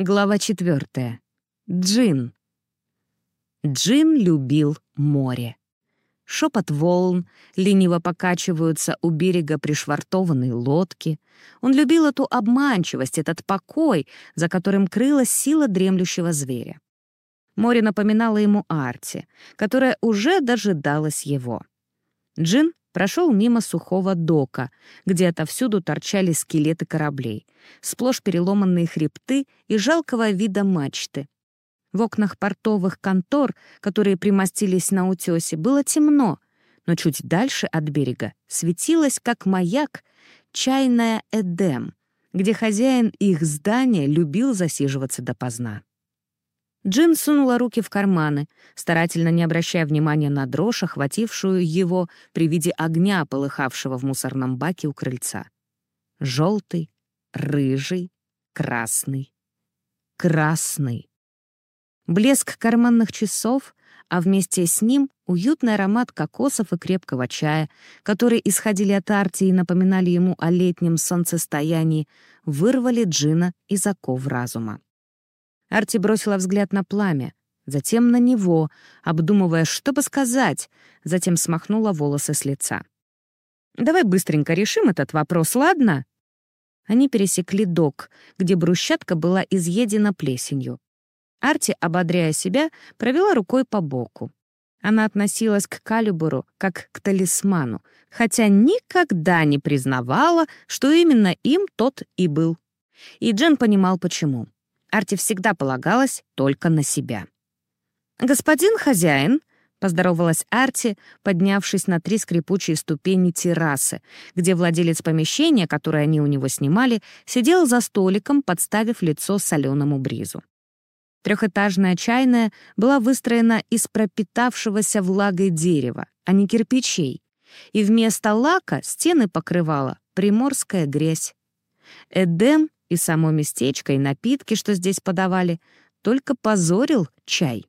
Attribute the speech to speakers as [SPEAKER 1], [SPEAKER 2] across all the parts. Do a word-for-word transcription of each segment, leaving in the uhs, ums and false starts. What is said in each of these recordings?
[SPEAKER 1] Глава четвертая. Джин. Джин любил море. Шепот волн, лениво покачиваются у берега пришвартованные лодки. Он любил эту обманчивость, этот покой, за которым крылась сила дремлющего зверя. Море напоминало ему Арти, которая уже дожидалась его. Джин прошел мимо сухого дока, где отовсюду торчали скелеты кораблей, сплошь переломанные хребты и жалкого вида мачты. В окнах портовых контор, которые примостились на утёсе, было темно, но чуть дальше от берега светилась, как маяк, чайная Эдем, где хозяин их здания любил засиживаться допоздна. Джин сунула руки в карманы, старательно не обращая внимания на дрожь, охватившую его при виде огня, полыхавшего в мусорном баке у крыльца. Желтый, рыжий, красный, красный. Блеск карманных часов, а вместе с ним уютный аромат кокосов и крепкого чая, которые исходили от Арти и напоминали ему о летнем солнцестоянии, вырвали Джина из оков разума. Арти бросила взгляд на пламя, затем на него, обдумывая, что бы сказать, затем смахнула волосы с лица. «Давай быстренько решим этот вопрос, ладно?» Они пересекли док, где брусчатка была изъедена плесенью. Арти, ободряя себя, провела рукой по боку. Она относилась к Калибуру как к талисману, хотя никогда не признавала, что именно им тот и был. И Джин понимал, почему. Арти всегда полагалась только на себя. «Господин хозяин», — поздоровалась Арти, поднявшись на три скрипучие ступени террасы, где владелец помещения, которое они у него снимали, сидел за столиком, подставив лицо соленому бризу. Трехэтажная чайная была выстроена из пропитавшегося влагой дерева, а не кирпичей, и вместо лака стены покрывала приморская грязь. Эдем и само местечко, и напитки, что здесь подавали, только позорил чай.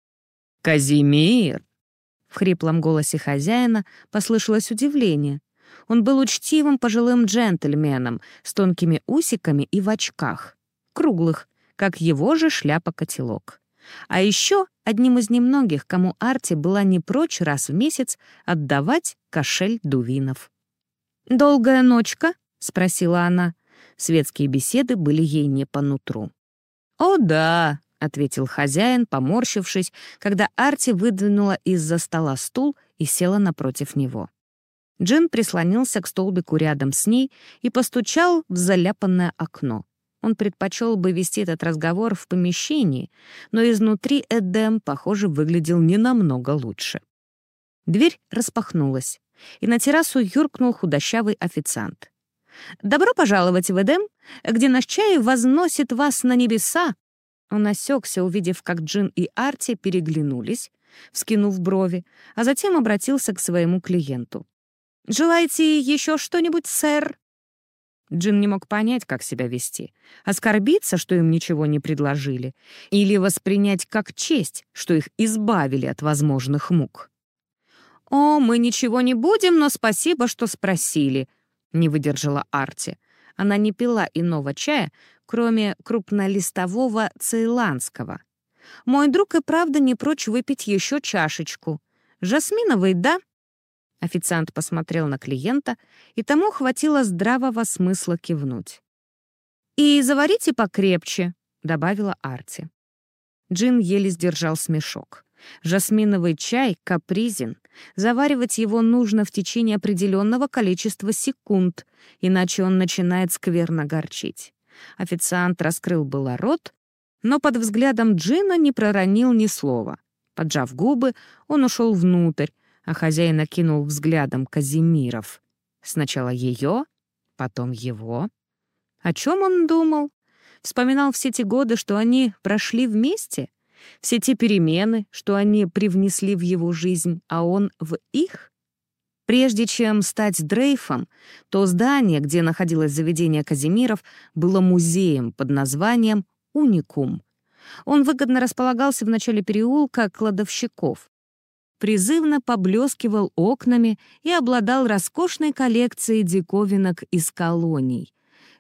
[SPEAKER 1] «Казимир!» В хриплом голосе хозяина послышалось удивление. Он был учтивым пожилым джентльменом с тонкими усиками и в очках, круглых, как его же шляпа-котелок. А еще одним из немногих, кому Арти была не прочь раз в месяц отдавать кошель дувинов. «Долгая ночка?» — спросила она. Светские беседы были ей не по нутру. «О, да», — ответил хозяин, поморщившись, когда Арти выдвинула из-за стола стул и села напротив него. Джин прислонился к столбику рядом с ней и постучал в заляпанное окно. Он предпочел бы вести этот разговор в помещении, но изнутри Эдем, похоже, выглядел не намного лучше. Дверь распахнулась, и на террасу юркнул худощавый официант. «Добро пожаловать в Эдем, где наш чай возносит вас на небеса!» Он осекся, увидев, как Джин и Арти переглянулись, вскинув брови, а затем обратился к своему клиенту. «Желаете еще что-нибудь, сэр?» Джин не мог понять, как себя вести. Оскорбиться, что им ничего не предложили, или воспринять как честь, что их избавили от возможных мук. «О, мы ничего не будем, но спасибо, что спросили», — не выдержала Арти. Она не пила иного чая, кроме крупнолистового цейландского. «Мой друг и правда не прочь выпить еще чашечку. Жасминовый, да?» Официант посмотрел на клиента, и тому хватило здравого смысла кивнуть. «И заварите покрепче», — добавила Арти. Джин еле сдержал смешок. Жасминовый чай капризен. Заваривать его нужно в течение определенного количества секунд, иначе он начинает скверно горчить. Официант раскрыл было рот, но под взглядом Джина не проронил ни слова. Поджав губы, он ушел внутрь, а хозяин окинул взглядом Казимиров. Сначала ее, потом его. О чем он думал? Вспоминал все те годы, что они прошли вместе? Все те перемены, что они привнесли в его жизнь, а он в их? Прежде чем стать Дрейфом, то здание, где находилось заведение Казимиров, было музеем под названием «Уникум». Он выгодно располагался в начале переулка Кладовщиков. Призывно поблескивал окнами и обладал роскошной коллекцией диковинок из колоний.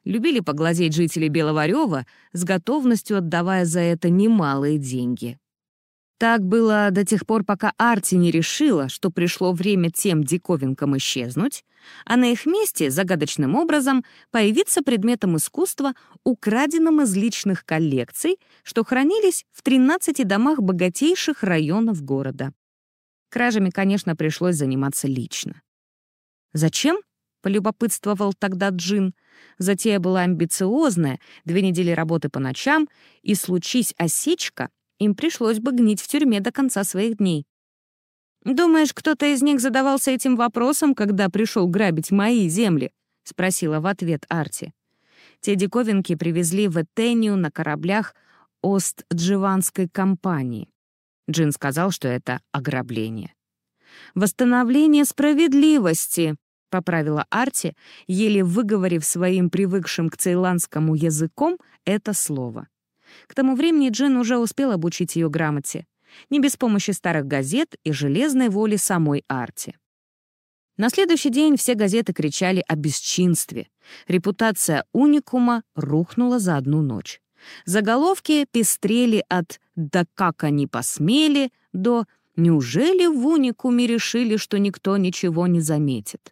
[SPEAKER 1] любили поглазеть жители Беловарева, с готовностью отдавая за это немалые деньги. Так было до тех пор, пока Арти не решила, что пришло время тем диковинкам исчезнуть, а на их месте загадочным образом появиться предметом искусства, украденным из личных коллекций, что хранились в тринадцати домах богатейших районов города. Кражами, конечно, пришлось заниматься лично. «Зачем?» — полюбопытствовал тогда Джин. Затея была амбициозная, две недели работы по ночам, и, случись осечка, им пришлось бы гнить в тюрьме до конца своих дней. «Думаешь, кто-то из них задавался этим вопросом, когда пришел грабить мои земли?» — спросила в ответ Арти. Те диковинки привезли в Этению на кораблях Ост-Дживанской компании. Джин сказал, что это ограбление. «Восстановление справедливости», — поправила Арти, еле выговорив своим привыкшим к цейландскому языком это слово. К тому времени Джин уже успел обучить ее грамоте, не без помощи старых газет и железной воли самой Арти. На следующий день все газеты кричали о бесчинстве. Репутация уникума рухнула за одну ночь. Заголовки пестрели от «да как они посмели» до «неужели в уникуме решили, что никто ничего не заметит?»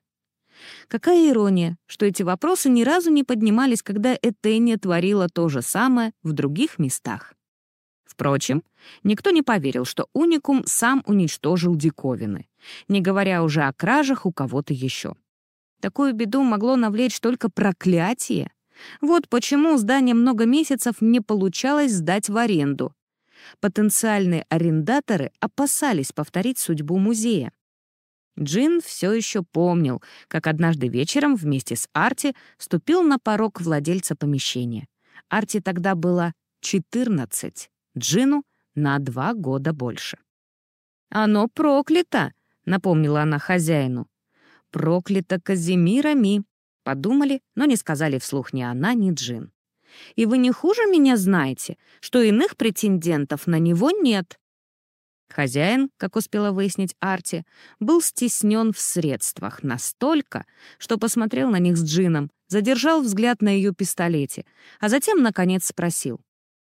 [SPEAKER 1] Какая ирония, что эти вопросы ни разу не поднимались, когда Этения творила то же самое в других местах. Впрочем, никто не поверил, что уникум сам уничтожил диковины, не говоря уже о кражах у кого-то еще. Такую беду могло навлечь только проклятие. Вот почему здание много месяцев не получалось сдать в аренду. Потенциальные арендаторы опасались повторить судьбу музея. Джин все еще помнил, как однажды вечером вместе с Арти ступил на порог владельца помещения. Арти тогда было четырнадцать, Джину на два года больше. «Оно проклято!» — напомнила она хозяину. «Проклято Казимирами!» — подумали, но не сказали вслух ни она, ни Джин. «И вы не хуже меня знаете, что иных претендентов на него нет». Хозяин, как успела выяснить Арти, был стеснен в средствах настолько, что посмотрел на них с Джином, задержал взгляд на ее пистолете, а затем, наконец, спросил.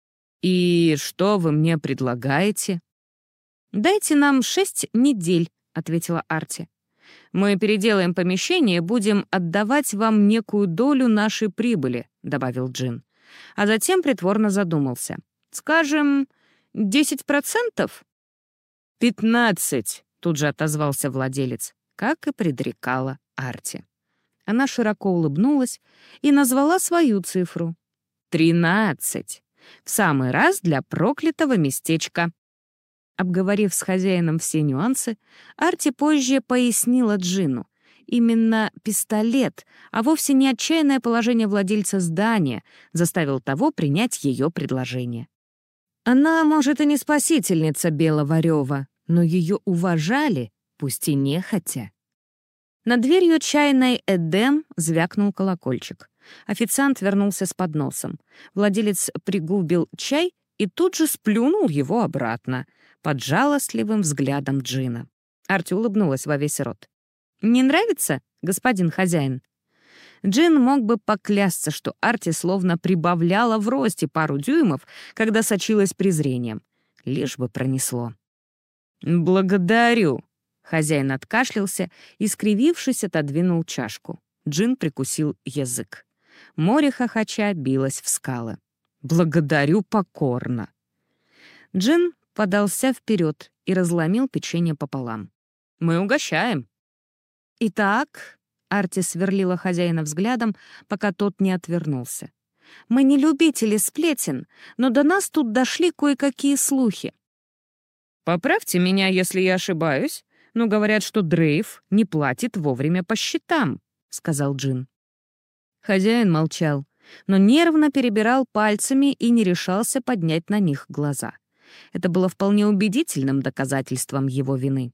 [SPEAKER 1] «И что вы мне предлагаете?» «Дайте нам шесть недель», — ответила Арти. «Мы переделаем помещение и будем отдавать вам некую долю нашей прибыли», — добавил Джин. А затем притворно задумался. «Скажем, десять процентов?» «Пятнадцать», — тут же отозвался владелец, как и предрекала Арти. Она широко улыбнулась и назвала свою цифру. «Тринадцать. В самый раз для проклятого местечка». Обговорив с хозяином все нюансы, Арти позже пояснила Джину. Именно пистолет, а вовсе не отчаянное положение владельца здания, заставил того принять ее предложение. Она, может, и не спасительница Беловарева, но ее уважали, пусть и нехотя. Над дверью чайной «Эдем» звякнул колокольчик. Официант вернулся с подносом. Владелец пригубил чай и тут же сплюнул его обратно, под жалостливым взглядом Джина. Арти улыбнулась во весь рот. «Не нравится, господин хозяин?» Джин мог бы поклясться, что Арти словно прибавляла в росте пару дюймов, когда сочилась презрением. Лишь бы пронесло. «Благодарю!» Хозяин откашлялся и, скривившись, отодвинул чашку. Джин прикусил язык. Море хохоча билось в скалы. «Благодарю покорно!» Джин подался вперед и разломил печенье пополам. «Мы угощаем!» «Итак...» Арти сверлила хозяина взглядом, пока тот не отвернулся. «Мы не любители сплетен, но до нас тут дошли кое-какие слухи». «Поправьте меня, если я ошибаюсь, но говорят, что Дрейв не платит вовремя по счетам», — сказал Джин. Хозяин молчал, но нервно перебирал пальцами и не решался поднять на них глаза. Это было вполне убедительным доказательством его вины.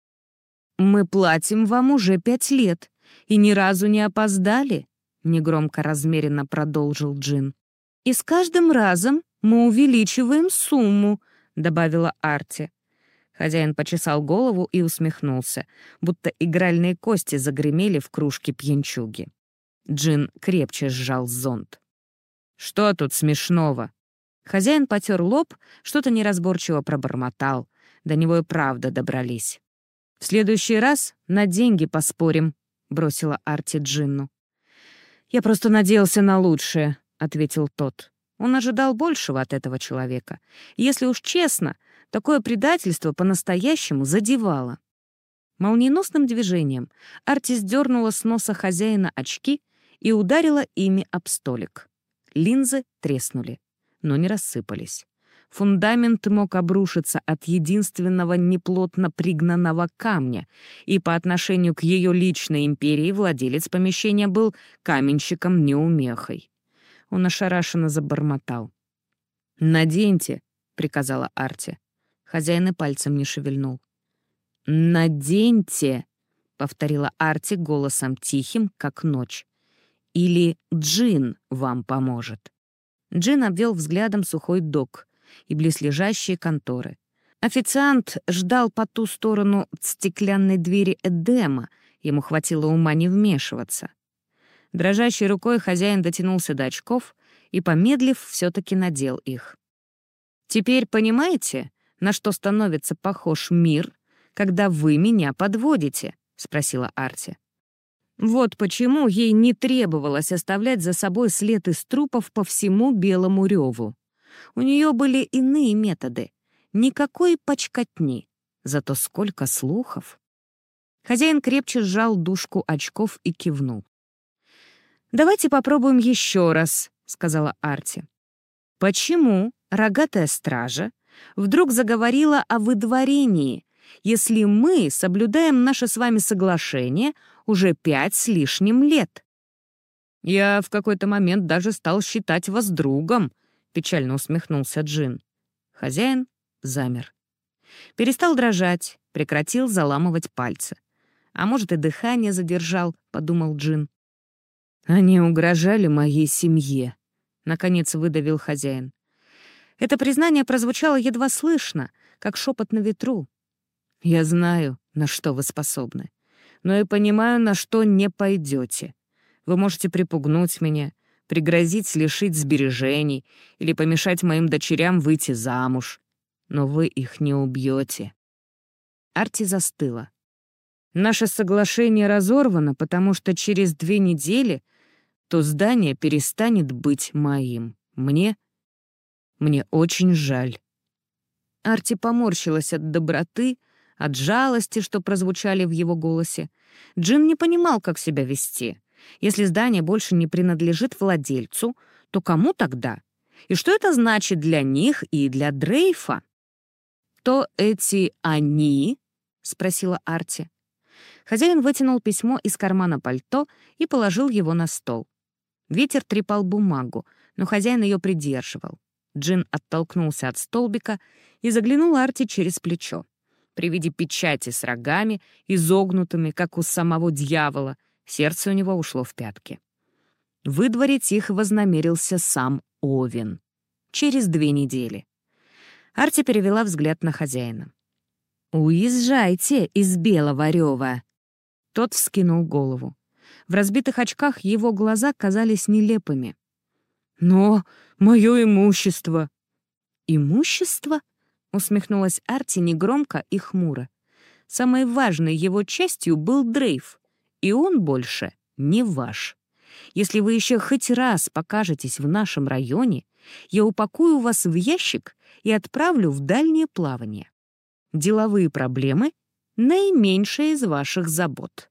[SPEAKER 1] «Мы платим вам уже пять лет и ни разу не опоздали», — негромко размеренно продолжил Джин. «И с каждым разом мы увеличиваем сумму», — добавила Арти. Хозяин почесал голову и усмехнулся, будто игральные кости загремели в кружке пьянчуги. Джин крепче сжал зонт. «Что тут смешного?» Хозяин потер лоб, что-то неразборчиво пробормотал. До него и правда добрались. «В следующий раз на деньги поспорим», — бросила Арти Джинну. «Я просто надеялся на лучшее», — ответил тот. Он ожидал большего от этого человека. Если уж честно, такое предательство по-настоящему задевало. Молниеносным движением Арти сдернула с носа хозяина очки и ударила ими об столик. Линзы треснули, но не рассыпались. Фундамент мог обрушиться от единственного неплотно пригнанного камня, и по отношению к ее личной империи владелец помещения был каменщиком-неумехой. Он ошарашенно забормотал. «Наденьте», — приказала Арти. Хозяин и пальцем не шевельнул. «Наденьте», — повторила Арти голосом тихим, как ночь. «Или Джин вам поможет». Джин обвел взглядом сухой док и близлежащие конторы. Официант ждал по ту сторону стеклянной двери Эдема, ему хватило ума не вмешиваться. Дрожащей рукой хозяин дотянулся до очков и, помедлив, все-таки надел их. «Теперь понимаете, на что становится похож мир, когда вы меня подводите?» — спросила Арти. Вот почему ей не требовалось оставлять за собой след из трупов по всему Белому реву. У нее были иные методы. Никакой почкотни, зато сколько слухов. Хозяин крепче сжал дужку очков и кивнул. «Давайте попробуем еще раз», — сказала Арти. «Почему рогатая стража вдруг заговорила о выдворении, если мы соблюдаем наше с вами соглашение уже пять с лишним лет?» «Я в какой-то момент даже стал считать вас другом», — печально усмехнулся Джин. Хозяин замер. Перестал дрожать, прекратил заламывать пальцы. «А может, и дыхание задержал», — подумал Джин. «Они угрожали моей семье», — наконец выдавил хозяин. Это признание прозвучало едва слышно, как шепот на ветру. «Я знаю, на что вы способны, но и понимаю, на что не пойдете. Вы можете припугнуть меня, пригрозить лишить сбережений или помешать моим дочерям выйти замуж, но вы их не убьете». Арти застыла. «Наше соглашение разорвано, потому что через две недели то здание перестанет быть моим. Мне... мне очень жаль». Арти поморщилась от доброты, от жалости, что прозвучали в его голосе. Джин не понимал, как себя вести. Если здание больше не принадлежит владельцу, то кому тогда? И что это значит для них и для Дрейфа? «То эти «они»?» — спросила Арти. Хозяин вытянул письмо из кармана пальто и положил его на стол. Ветер трепал бумагу, но хозяин ее придерживал. Джин оттолкнулся от столбика и заглянул Арти через плечо. При виде печати с рогами, изогнутыми, как у самого дьявола, сердце у него ушло в пятки. Выдворить их вознамерился сам Овен. Через две недели. Арти перевела взгляд на хозяина. «Уезжайте из Белого рева!» Тот вскинул голову. В разбитых очках его глаза казались нелепыми. «Но мое имущество!» «Имущество?» — усмехнулась Арти негромко и хмуро. «Самой важной его частью был Дрейф, и он больше не ваш. Если вы еще хоть раз покажетесь в нашем районе, я упакую вас в ящик и отправлю в дальнее плавание. Деловые проблемы — наименьшая из ваших забот».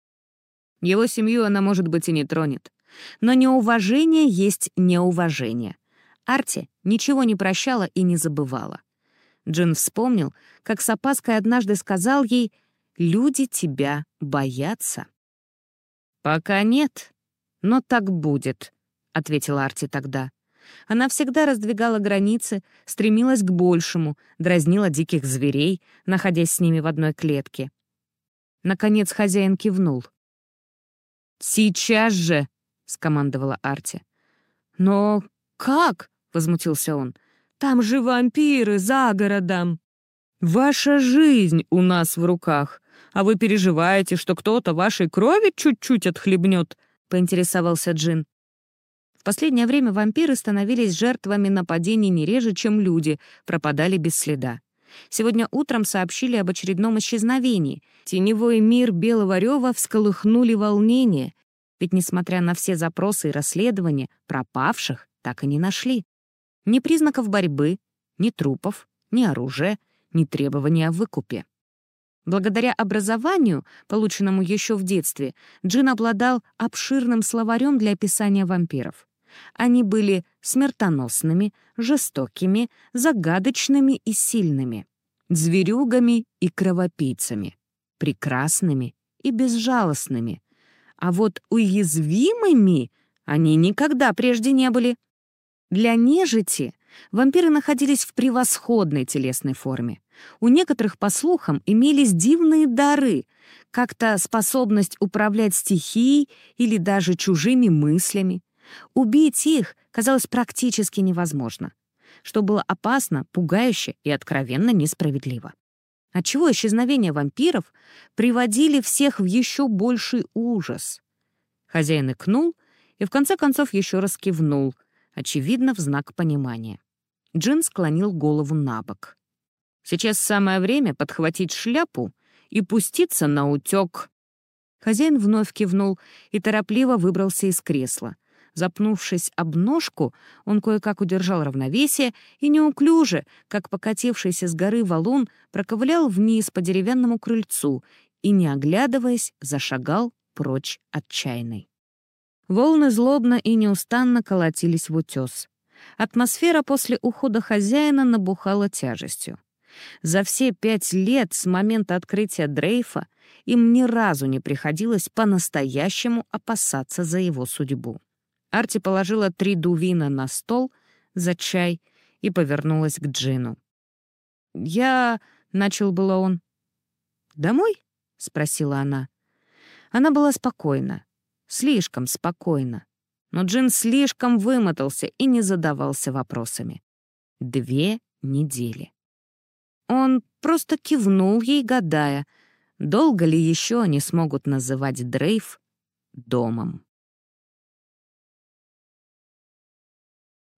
[SPEAKER 1] Его семью она, может быть, и не тронет. Но неуважение есть неуважение. Арти ничего не прощала и не забывала. Джин вспомнил, как с опаской однажды сказал ей: «Люди тебя боятся». «Пока нет, но так будет», — ответила Арти тогда. Она всегда раздвигала границы, стремилась к большему, дразнила диких зверей, находясь с ними в одной клетке. Наконец хозяин кивнул. «Сейчас же!» — скомандовала Арти. «Но как?» — возмутился он. «Там же вампиры за городом!» «Ваша жизнь у нас в руках, а вы переживаете, что кто-то вашей крови чуть-чуть отхлебнет», — поинтересовался Джин. В последнее время вампиры становились жертвами нападений не реже, чем люди, пропадали без следа. Сегодня утром сообщили об очередном исчезновении. Теневой мир Белого Рёва всколыхнули волнение, ведь, несмотря на все запросы и расследования, пропавших так и не нашли. Ни признаков борьбы, ни трупов, ни оружия, ни требования о выкупе. Благодаря образованию, полученному еще в детстве, Джин обладал обширным словарем для описания вампиров. Они были смертоносными, жестокими, загадочными и сильными, зверюгами и кровопийцами, прекрасными и безжалостными. А вот уязвимыми они никогда прежде не были. Для нежити вампиры находились в превосходной телесной форме. У некоторых, по слухам, имелись дивные дары, как-то способность управлять стихией или даже чужими мыслями. Убить их казалось практически невозможно, что было опасно, пугающе и откровенно несправедливо. Отчего исчезновения вампиров приводили всех в еще больший ужас. Хозяин икнул и в конце концов еще раз кивнул, очевидно, в знак понимания. Джин склонил голову на бок. «Сейчас самое время подхватить шляпу и пуститься на утёк». Хозяин вновь кивнул и торопливо выбрался из кресла. Запнувшись об ножку, он кое-как удержал равновесие и неуклюже, как покатившийся с горы валун, проковылял вниз по деревянному крыльцу и, не оглядываясь, зашагал прочь от чайной. Волны злобно и неустанно колотились в утёс. Атмосфера после ухода хозяина набухала тяжестью. За все пять лет с момента открытия дрейфа им ни разу не приходилось по-настоящему опасаться за его судьбу. Арти положила три дувина на стол за чай и повернулась к Джину. «Я...» — начал было он. «Домой?» — спросила она. Она была спокойна, слишком спокойна. Но Джин слишком вымотался и не задавался вопросами. Две недели. Он просто кивнул ей, гадая, долго ли еще они смогут называть дрейф домом.